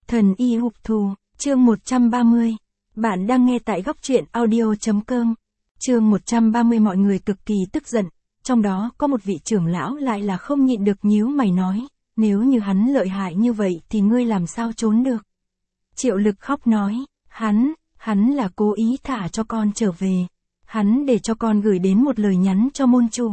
Thần y hục thù, chương 130. Bạn đang nghe tại góc truyện audio.com. Chương 130. Mọi người cực kỳ tức giận, trong đó có một vị trưởng lão lại là không nhịn được nhíu mày nói, nếu như hắn lợi hại như vậy thì ngươi làm sao trốn được. Triệu Lực khóc nói, hắn là cố ý thả cho con trở về, hắn để cho con gửi đến một lời nhắn cho môn chủ.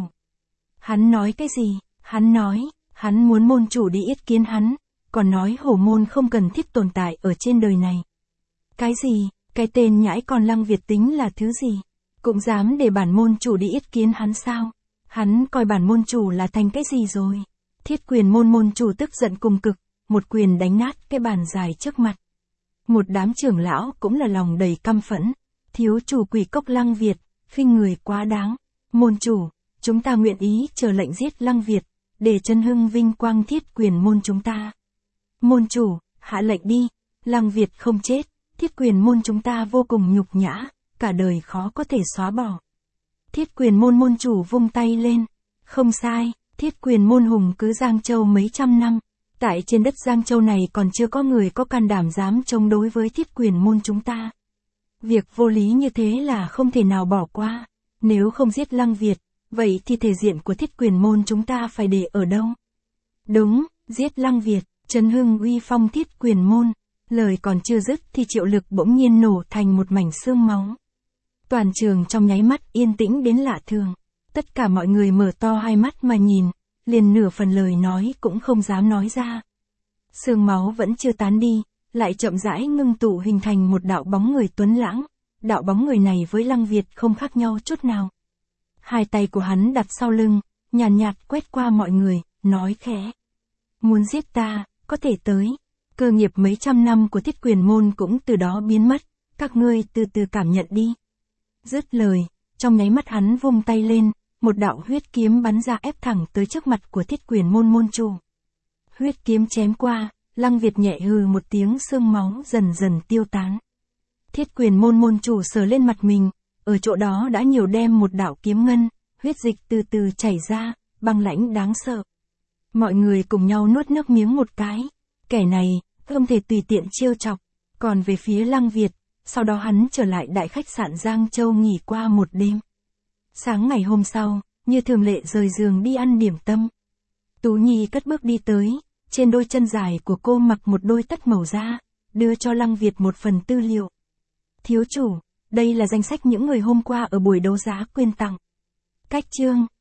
Hắn nói cái gì? Hắn nói, hắn muốn môn chủ đi yết kiến hắn, còn nói hổ môn không cần thiết tồn tại ở trên đời này. Cái gì? Cái tên nhãi con Lăng Việt tính là thứ gì? Cũng dám để bản môn chủ đi yết kiến hắn sao? Hắn coi bản môn chủ là thành cái gì rồi? Thiết Quyền môn môn chủ tức giận cùng cực, một quyền đánh nát cái bàn dài trước mặt. Một đám trưởng lão cũng là lòng đầy căm phẫn. Thiếu chủ Quỷ Cốc Lăng Việt, khinh người quá đáng. Môn chủ, chúng ta nguyện ý chờ lệnh giết Lăng Việt, để chân hưng vinh quang Thiết Quyền môn chúng ta. Môn chủ, hạ lệnh đi, Lăng Việt không chết, Thiết Quyền môn chúng ta vô cùng nhục nhã, cả đời khó có thể xóa bỏ. Thiết Quyền môn môn chủ vung tay lên, không sai, Thiết Quyền môn hùng cứ Giang Châu mấy trăm năm, tại trên đất Giang Châu này còn chưa có người có can đảm dám chống đối với Thiết Quyền môn chúng ta. Việc vô lý như thế là không thể nào bỏ qua, nếu không giết Lăng Việt, vậy thì thể diện của Thiết Quyền môn chúng ta phải để ở đâu? Đúng, giết Lăng Việt, trấn hưng uy phong Thiết Quyền môn. Lời còn chưa dứt thì Triệu Lực bỗng nhiên nổ thành một mảnh xương máu. Toàn trường trong nháy mắt yên tĩnh đến lạ thường. Tất cả mọi người mở to hai mắt mà nhìn, liền nửa phần lời nói cũng không dám nói ra. Xương máu vẫn chưa tán đi, lại chậm rãi ngưng tụ hình thành một đạo bóng người tuấn lãng. Đạo bóng người này với Lăng Việt không khác nhau chút nào. Hai tay của hắn đặt sau lưng, nhàn nhạt quét qua mọi người, nói khẽ. Muốn giết ta, có thể tới. Cơ nghiệp mấy trăm năm của Thiết Quyền môn cũng từ đó biến mất, các ngươi từ từ cảm nhận đi. Dứt lời, trong nháy mắt hắn vung tay lên, một đạo huyết kiếm bắn ra ép thẳng tới trước mặt của Thiết Quyền môn môn chủ. Huyết kiếm chém qua, Lăng Việt nhẹ hừ một tiếng, xương máu dần dần tiêu tán. Thiết Quyền môn môn chủ sờ lên mặt mình, ở chỗ đó đã nhiều đem một đạo kiếm ngân, huyết dịch từ từ chảy ra, băng lãnh đáng sợ. Mọi người cùng nhau nuốt nước miếng một cái, kẻ này không thể tùy tiện trêu chọc. Còn về phía Lăng Việt, sau đó hắn trở lại đại khách sạn Giang Châu nghỉ qua một đêm. Sáng ngày hôm sau, như thường lệ rời giường đi ăn điểm tâm. Tú Nhi cất bước đi tới, trên đôi chân dài của cô mặc một đôi tất màu da, đưa cho Lăng Việt một phần tư liệu. Thiếu chủ, đây là danh sách những người hôm qua ở buổi đấu giá quyên tặng. Cách chương,